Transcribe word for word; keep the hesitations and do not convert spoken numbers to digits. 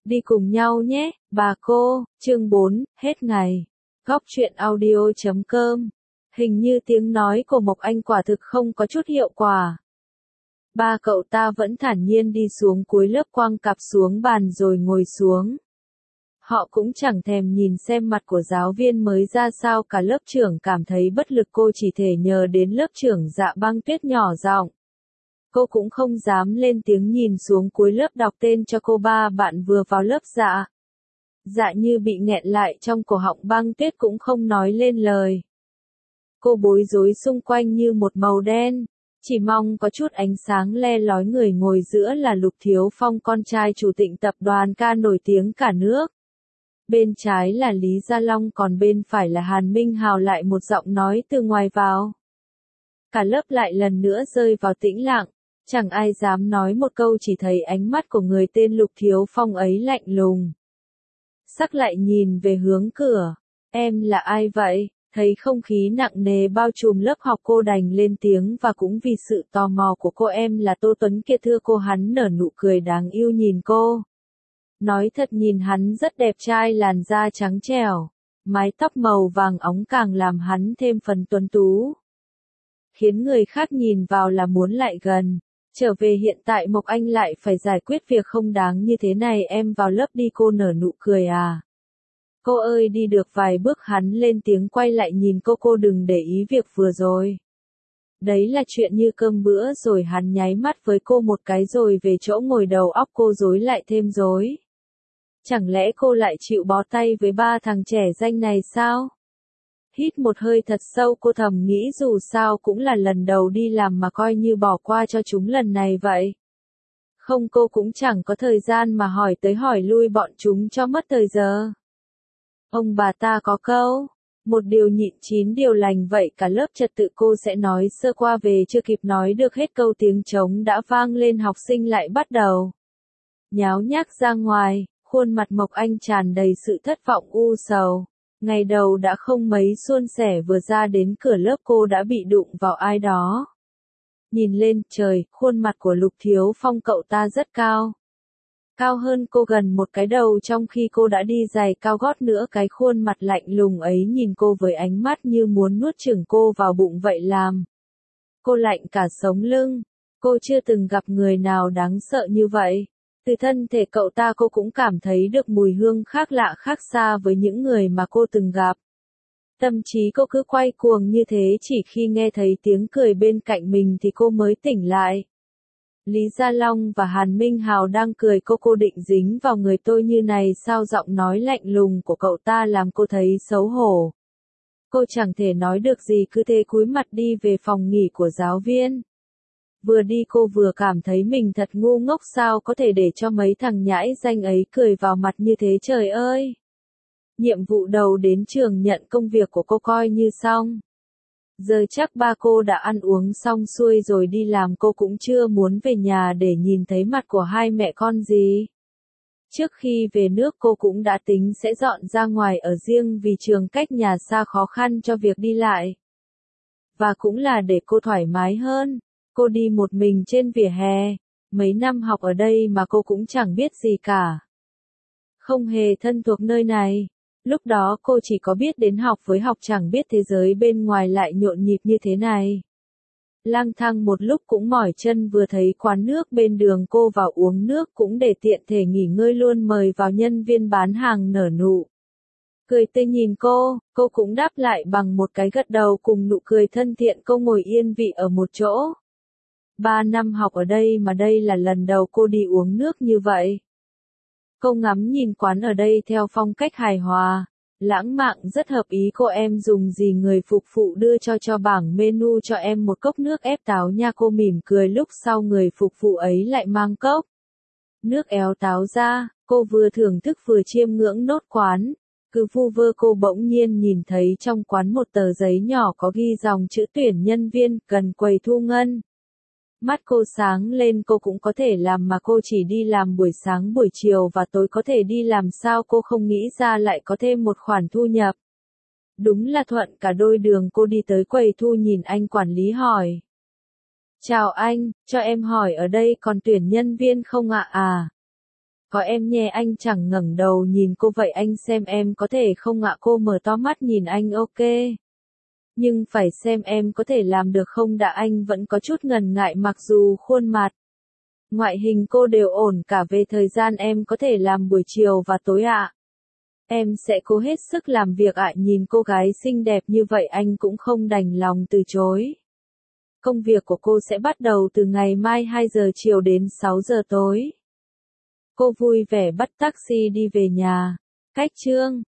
Đi cùng nhau nhé, bà cô. Chương bốn, hết ngày. Góc truyện audio chấm com. Hình như tiếng nói của Mộc Anh quả thực không có chút hiệu quả. Ba cậu ta vẫn thản nhiên đi xuống cuối lớp, quăng cặp xuống bàn rồi ngồi xuống. Họ cũng chẳng thèm nhìn xem mặt của giáo viên mới ra sao, cả lớp trưởng cảm thấy bất lực. Cô chỉ thể nhờ đến lớp trưởng Dạ Băng Tuyết nhỏ giọng. Cô cũng không dám lên tiếng, nhìn xuống cuối lớp đọc tên cho cô ba bạn vừa vào lớp. Dạ. Dạ như bị nghẹn lại trong cổ họng, Băng Tuyết cũng không nói lên lời. Cô bối rối, xung quanh như một màu đen, chỉ mong có chút ánh sáng le lói. Người ngồi giữa là Lục Thiếu Phong, con trai chủ tịch tập đoàn ca nổi tiếng cả nước. Bên trái là Lý Gia Long, còn bên phải là Hàn Minh Hào. Lại một giọng nói từ ngoài vào. Cả lớp lại lần nữa rơi vào tĩnh lặng, chẳng ai dám nói một câu, chỉ thấy ánh mắt của người tên Lục Thiếu Phong ấy lạnh lùng. Sắc lại nhìn về hướng cửa. Em là ai vậy? Thấy không khí nặng nề bao trùm lớp học, cô đành lên tiếng, và cũng vì sự tò mò của cô. Em là Tô Tuấn kia thưa cô. Hắn nở nụ cười đáng yêu nhìn cô. Nói thật, nhìn hắn rất đẹp trai, làn da trắng trẻo, mái tóc màu vàng óng càng làm hắn thêm phần tuấn tú, khiến người khác nhìn vào là muốn lại gần. Trở về hiện tại, Mộc Anh lại phải giải quyết việc không đáng như thế này. Em vào lớp đi. Cô nở nụ cười. À, cô ơi. Đi được vài bước hắn lên tiếng, quay lại nhìn cô. Cô đừng để ý việc vừa rồi. Đấy là chuyện như cơm bữa rồi. Hắn nháy mắt với cô một cái rồi về chỗ ngồi. Đầu óc cô rối lại thêm rối. Chẳng lẽ cô lại chịu bó tay với ba thằng trẻ danh này sao? Hít một hơi thật sâu, cô thầm nghĩ dù sao cũng là lần đầu đi làm mà coi như bỏ qua cho chúng lần này vậy. Không, cô cũng chẳng có thời gian mà hỏi tới hỏi lui bọn chúng cho mất thời giờ. Ông bà ta có câu, một điều nhịn chín điều lành vậy. Cả lớp trật tự. Cô sẽ nói sơ qua về. Chưa kịp nói được hết câu, tiếng trống đã vang lên. Học sinh lại bắt đầu nháo nhác ra ngoài. Khuôn mặt Mộc Anh tràn đầy sự thất vọng u sầu. Ngày đầu đã không mấy suôn sẻ, vừa ra đến cửa lớp cô đã bị đụng vào ai đó. Nhìn lên trời, khuôn mặt của Lục Thiếu Phong, cậu ta rất cao. Cao hơn cô gần một cái đầu, trong khi cô đã đi giày cao gót nữa. Cái khuôn mặt lạnh lùng ấy nhìn cô với ánh mắt như muốn nuốt chửng cô vào bụng vậy, làm cô lạnh cả sống lưng. Cô chưa từng gặp người nào đáng sợ như vậy. Từ thân thể cậu ta cô cũng cảm thấy được mùi hương khác lạ, khác xa với những người mà cô từng gặp. Tâm trí cô cứ quay cuồng như thế, chỉ khi nghe thấy tiếng cười bên cạnh mình thì cô mới tỉnh lại. Lý Gia Long và Hàn Minh Hào đang cười. Cô cô định dính vào người tôi như này sao? Giọng nói lạnh lùng của cậu ta làm cô thấy xấu hổ. Cô chẳng thể nói được gì, cứ thế cúi mặt đi về phòng nghỉ của giáo viên. Vừa đi cô vừa cảm thấy mình thật ngu ngốc, sao có thể để cho mấy thằng nhãi danh ấy cười vào mặt như thế, trời ơi. Nhiệm vụ đầu đến trường nhận công việc của cô coi như xong. Giờ chắc ba cô đã ăn uống xong xuôi rồi đi làm, cô cũng chưa muốn về nhà để nhìn thấy mặt của hai mẹ con gì. Trước khi về nước cô cũng đã tính sẽ dọn ra ngoài ở riêng vì trường cách nhà xa khó khăn cho việc đi lại. Và cũng là để cô thoải mái hơn. Cô đi một mình trên vỉa hè. Mấy năm học ở đây mà cô cũng chẳng biết gì cả. Không hề thân thuộc nơi này. Lúc đó cô chỉ có biết đến học với học, chẳng biết thế giới bên ngoài lại nhộn nhịp như thế này. Lang thang một lúc cũng mỏi chân, vừa thấy quán nước bên đường cô vào uống nước, cũng để tiện thể nghỉ ngơi luôn. Mời vào. Nhân viên bán hàng nở nụ cười tươi nhìn cô, cô cũng đáp lại bằng một cái gật đầu cùng nụ cười thân thiện. Cô ngồi yên vị ở một chỗ. Ba năm học ở đây mà đây là lần đầu cô đi uống nước như vậy. Cô ngắm nhìn quán ở đây theo phong cách hài hòa, lãng mạn, rất hợp ý cô. Em dùng gì? Người phục vụ đưa cho cho bảng menu cho em một cốc nước ép táo nha. Cô mỉm cười, lúc sau người phục vụ ấy lại mang cốc nước éo táo ra. Cô vừa thưởng thức vừa chiêm ngưỡng nốt quán. Cứ vu vơ cô bỗng nhiên nhìn thấy trong quán một tờ giấy nhỏ có ghi dòng chữ tuyển nhân viên, cần quầy thu ngân. Mắt cô sáng lên, cô cũng có thể làm mà cô chỉ đi làm buổi sáng, buổi chiều và tối, có thể đi làm sao cô không nghĩ ra lại có thêm một khoản thu nhập. Đúng là thuận cả đôi đường. Cô đi tới quầy thu, nhìn anh quản lý hỏi. Chào anh, cho em hỏi ở đây còn tuyển nhân viên không ạ? À, Có em nhé, anh chẳng ngẩng đầu nhìn cô vậy anh xem em có thể không ạ? Cô mở to mắt nhìn anh. Ok. Nhưng phải xem em có thể làm được không đã? Anh vẫn có chút ngần ngại mặc dù khuôn mặt, ngoại hình cô đều ổn cả. Về thời gian em có thể làm buổi chiều và tối ạ. Em sẽ cố hết sức làm việc ạ. Nhìn cô gái xinh đẹp như vậy anh cũng không đành lòng từ chối. Công việc của cô sẽ bắt đầu từ ngày mai hai giờ chiều đến sáu giờ tối. Cô vui vẻ bắt taxi đi về nhà. Cách Trương